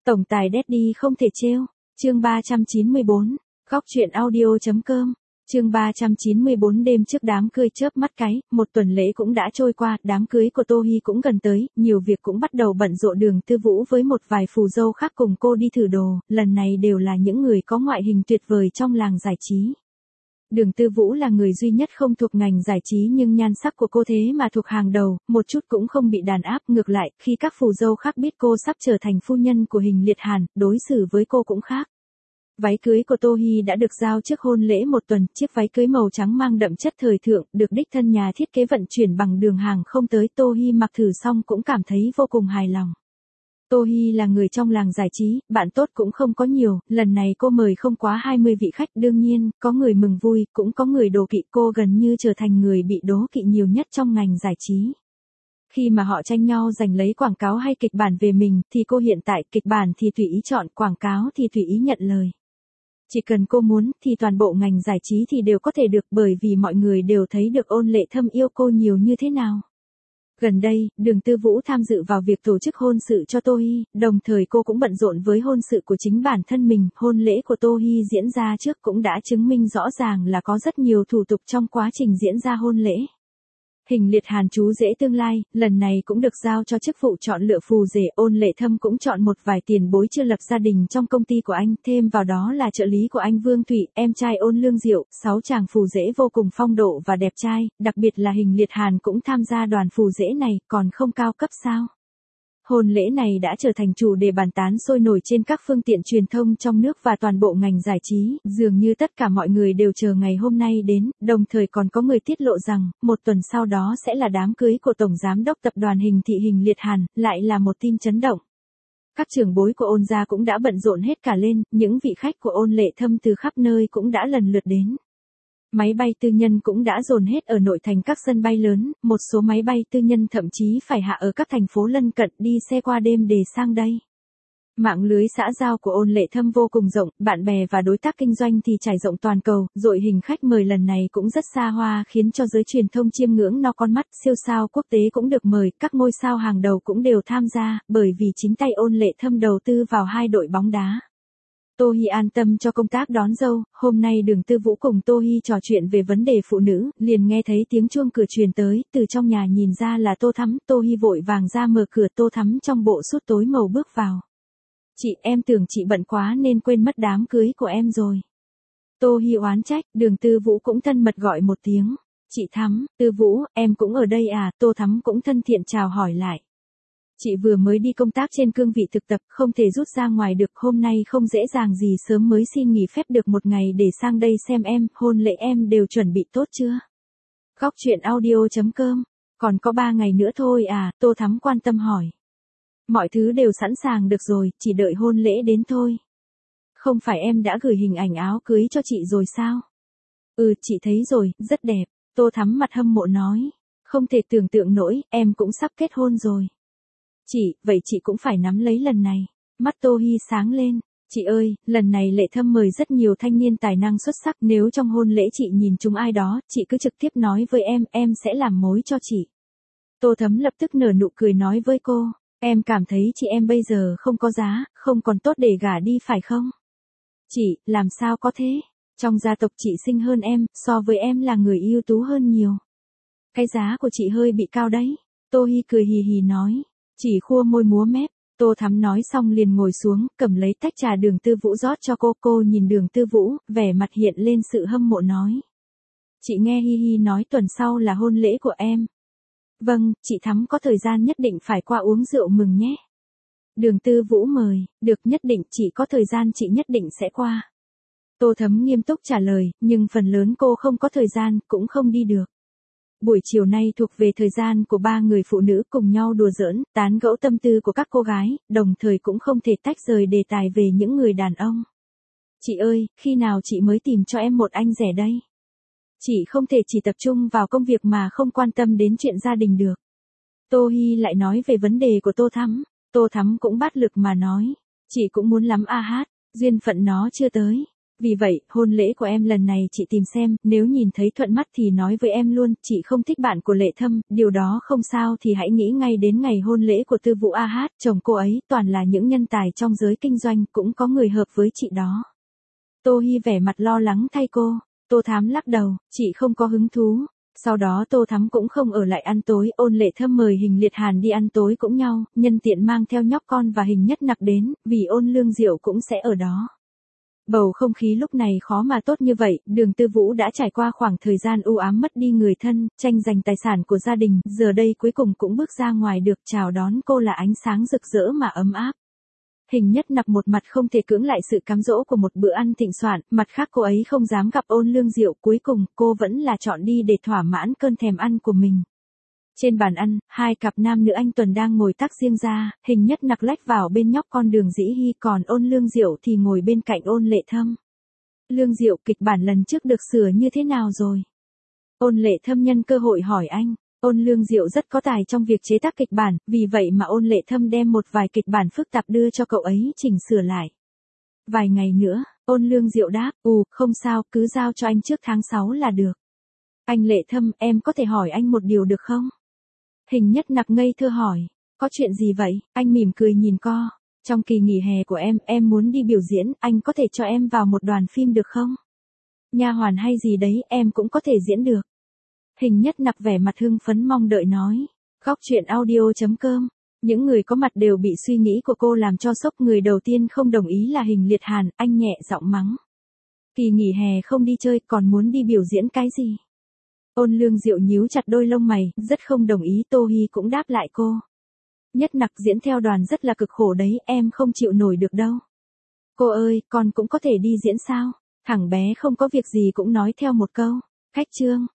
Tổng tài Daddy không thể trêu. Chương 394. Góc truyện audio.com. Chương 394 đêm trước đám cưới chớp mắt cái, một tuần lễ cũng đã trôi qua, đám cưới của Tô Hi cũng gần tới, nhiều việc cũng bắt đầu bận rộn. Đường Tư Vũ với một vài phù dâu khác cùng cô đi thử đồ, lần này đều là những người có ngoại hình tuyệt vời trong làng giải trí. Đường Tư Vũ là người duy nhất không thuộc ngành giải trí nhưng nhan sắc của cô thế mà thuộc hàng đầu, một chút cũng không bị đàn áp. Ngược lại, khi các phù dâu khác biết cô sắp trở thành phu nhân của Hình Liệt Hàn, đối xử với cô cũng khác. Váy cưới của Tô Hi đã được giao trước hôn lễ một tuần, chiếc váy cưới màu trắng mang đậm chất thời thượng, được đích thân nhà thiết kế vận chuyển bằng đường hàng không tới. Tô Hi mặc thử xong cũng cảm thấy vô cùng hài lòng. Tô Hi là người trong làng giải trí, bạn tốt cũng không có nhiều, lần này cô mời không quá 20 vị khách, đương nhiên, có người mừng vui, cũng có người đố kỵ. Cô gần như trở thành người bị đố kỵ nhiều nhất trong ngành giải trí. Khi mà họ tranh nhau giành lấy quảng cáo hay kịch bản về mình, thì cô hiện tại kịch bản thì tùy ý chọn, quảng cáo thì tùy ý nhận lời. Chỉ cần cô muốn, thì toàn bộ ngành giải trí thì đều có thể được, bởi vì mọi người đều thấy được Ôn Lệ Thâm yêu cô nhiều như thế nào. Gần đây, Đường Tư Vũ tham dự vào việc tổ chức hôn sự cho Tô Hi, đồng thời cô cũng bận rộn với hôn sự của chính bản thân mình. Hôn lễ của Tô Hi diễn ra trước cũng đã chứng minh rõ ràng là có rất nhiều thủ tục trong quá trình diễn ra hôn lễ. Hình Liệt Hàn chú rể tương lai, lần này cũng được giao cho chức vụ chọn lựa phù rể. Ôn Lệ Thâm cũng chọn một vài tiền bối chưa lập gia đình trong công ty của anh, thêm vào đó là trợ lý của anh Vương Thụy, em trai Ôn Lương Diệu, 6 chàng phù rể vô cùng phong độ và đẹp trai, đặc biệt là Hình Liệt Hàn cũng tham gia đoàn phù rể này, còn không cao cấp sao? Hôn lễ này đã trở thành chủ đề bàn tán sôi nổi trên các phương tiện truyền thông trong nước và toàn bộ ngành giải trí, dường như tất cả mọi người đều chờ ngày hôm nay đến, đồng thời còn có người tiết lộ rằng, một tuần sau đó sẽ là đám cưới của Tổng Giám đốc Tập đoàn Hình Thị Hình Liệt Hàn, lại là một tin chấn động. Các trưởng bối của Ôn gia cũng đã bận rộn hết cả lên, những vị khách của Ôn Lệ Thâm từ khắp nơi cũng đã lần lượt đến. Máy bay tư nhân cũng đã dồn hết ở nội thành các sân bay lớn, một số máy bay tư nhân thậm chí phải hạ ở các thành phố lân cận, đi xe qua đêm để sang đây. Mạng lưới xã giao của Ôn Lệ Thâm vô cùng rộng, bạn bè và đối tác kinh doanh thì trải rộng toàn cầu, đội hình khách mời lần này cũng rất xa hoa khiến cho giới truyền thông chiêm ngưỡng no con mắt. Siêu sao quốc tế cũng được mời, các ngôi sao hàng đầu cũng đều tham gia, bởi vì chính tay Ôn Lệ Thâm đầu tư vào 2 đội bóng đá. Tô Hi an tâm cho công tác đón dâu, hôm nay Đường Tư Vũ cùng Tô Hi trò chuyện về vấn đề phụ nữ, liền nghe thấy tiếng chuông cửa truyền tới, từ trong nhà nhìn ra là Tô Thắm. Tô Hi vội vàng ra mở cửa. Tô Thắm trong bộ sút tối màu bước vào. Chị, em tưởng chị bận quá nên quên mất đám cưới của em rồi. Tô Hi oán trách. Đường Tư Vũ cũng thân mật gọi một tiếng. Chị Thắm, Tư Vũ, em cũng ở đây à? Tô Thắm cũng thân thiện chào hỏi lại. Chị vừa mới đi công tác trên cương vị thực tập, không thể rút ra ngoài được, hôm nay không dễ dàng gì sớm mới xin nghỉ phép được một ngày để sang đây xem em. Hôn lễ em đều chuẩn bị tốt chưa? Góc truyện audio.com. Còn có 3 ngày nữa thôi à? Tô Thắm quan tâm hỏi. Mọi thứ đều sẵn sàng được rồi, chỉ đợi hôn lễ đến thôi. Không phải em đã gửi hình ảnh áo cưới cho chị rồi sao? Ừ, chị thấy rồi, rất đẹp. Tô Thắm mặt hâm mộ nói. Không thể tưởng tượng nổi, em cũng sắp kết hôn rồi. Chị, vậy chị cũng phải nắm lấy lần này. Mắt Tô Hi sáng lên. Chị ơi, lần này Lệ Thâm mời rất nhiều thanh niên tài năng xuất sắc, nếu trong hôn lễ chị nhìn chúng ai đó, chị cứ trực tiếp nói với em sẽ làm mối cho chị. Tô Thắm lập tức nở nụ cười nói với cô, em cảm thấy chị em bây giờ không có giá, không còn tốt để gả đi phải không? Chị, làm sao có thế? Trong gia tộc chị xinh hơn em, so với em là người ưu tú hơn nhiều. Cái giá của chị hơi bị cao đấy. Tô Hi cười hì hì nói. Chỉ khua môi múa mép. Tô Thắm nói xong liền ngồi xuống, cầm lấy tách trà Đường Tư Vũ rót cho cô. Cô nhìn Đường Tư Vũ, vẻ mặt hiện lên sự hâm mộ nói. Chị nghe Hi Hi nói tuần sau là hôn lễ của em. Vâng, chị Thắm có thời gian nhất định phải qua uống rượu mừng nhé. Đường Tư Vũ mời, được, nhất định, chị có thời gian chị nhất định sẽ qua. Tô Thắm nghiêm túc trả lời, nhưng phần lớn cô không có thời gian, cũng không đi được. Buổi chiều nay thuộc về thời gian của 3 người phụ nữ cùng nhau đùa giỡn, tán gẫu tâm tư của các cô gái, đồng thời cũng không thể tách rời đề tài về những người đàn ông. Chị ơi, khi nào chị mới tìm cho em một anh rẻ đây? Chị không thể chỉ tập trung vào công việc mà không quan tâm đến chuyện gia đình được. Tô Hi lại nói về vấn đề của Tô Thắm. Tô Thắm cũng bát lực mà nói. Chị cũng muốn lắm a hát, duyên phận nó chưa tới. Vì vậy, hôn lễ của em lần này chị tìm xem, nếu nhìn thấy thuận mắt thì nói với em luôn, chị không thích bạn của Lệ Thâm, điều đó không sao thì hãy nghĩ ngay đến ngày hôn lễ của Tư Vũ A.H, chồng cô ấy, toàn là những nhân tài trong giới kinh doanh, cũng có người hợp với chị đó. Tô Hi vẻ mặt lo lắng thay cô, Tô Thám lắc đầu, chị không có hứng thú. Sau đó Tô Thắm cũng không ở lại ăn tối, Ôn Lệ Thâm mời Hình Liệt Hàn đi ăn tối cũng nhau, nhân tiện mang theo nhóc con và Hình Nhất Nặc đến, vì Ôn Lương Diệu cũng sẽ ở đó. Bầu không khí lúc này khó mà tốt như vậy, Đường Tư Vũ đã trải qua khoảng thời gian u ám mất đi người thân, tranh giành tài sản của gia đình, giờ đây cuối cùng cũng bước ra ngoài được, chào đón cô là ánh sáng rực rỡ mà ấm áp. Hình Nhất Nặc một mặt không thể cưỡng lại sự cám dỗ của một bữa ăn thịnh soạn, mặt khác cô ấy không dám gặp Ôn Lương Diệu, cuối cùng cô vẫn là chọn đi để thỏa mãn cơn thèm ăn của mình. Trên bàn ăn, hai cặp nam nữ anh Tuần đang ngồi tách riêng ra, Hình Nhất Nặc lách vào bên nhóc con Đường Dĩ Hi, còn Ôn Lương Diệu thì ngồi bên cạnh Ôn Lệ Thâm. Lương Diệu, kịch bản lần trước được sửa như thế nào rồi? Ôn Lệ Thâm nhân cơ hội hỏi anh. Ôn Lương Diệu rất có tài trong việc chế tác kịch bản, vì vậy mà Ôn Lệ Thâm đem một vài kịch bản phức tạp đưa cho cậu ấy chỉnh sửa lại. Vài ngày nữa, Ôn Lương Diệu đáp, không sao, cứ giao cho anh trước tháng 6 là được. Anh Lệ Thâm, em có thể hỏi anh một điều được không? Hình Nhất Nặc ngây thơ hỏi, có chuyện gì vậy? Anh mỉm cười nhìn cô. Trong kỳ nghỉ hè của em muốn đi biểu diễn, anh có thể cho em vào một đoàn phim được không? Nha hoàn hay gì đấy, em cũng có thể diễn được. Hình Nhất Nặc vẻ mặt hưng phấn mong đợi nói. Góc truyện audio.com. Những người có mặt đều bị suy nghĩ của cô làm cho sốc. Người đầu tiên không đồng ý là Hình Liệt Hàn, anh nhẹ giọng mắng. Kỳ nghỉ hè không đi chơi, còn muốn đi biểu diễn cái gì? Ôn Lương Diệu nhíu chặt đôi lông mày, rất không đồng ý. Tô Hi cũng đáp lại cô. Nhất Nặc, diễn theo đoàn rất là cực khổ đấy, em không chịu nổi được đâu. Cô ơi, con cũng có thể đi diễn sao? Thằng bé không có việc gì cũng nói theo một câu. Cách chương.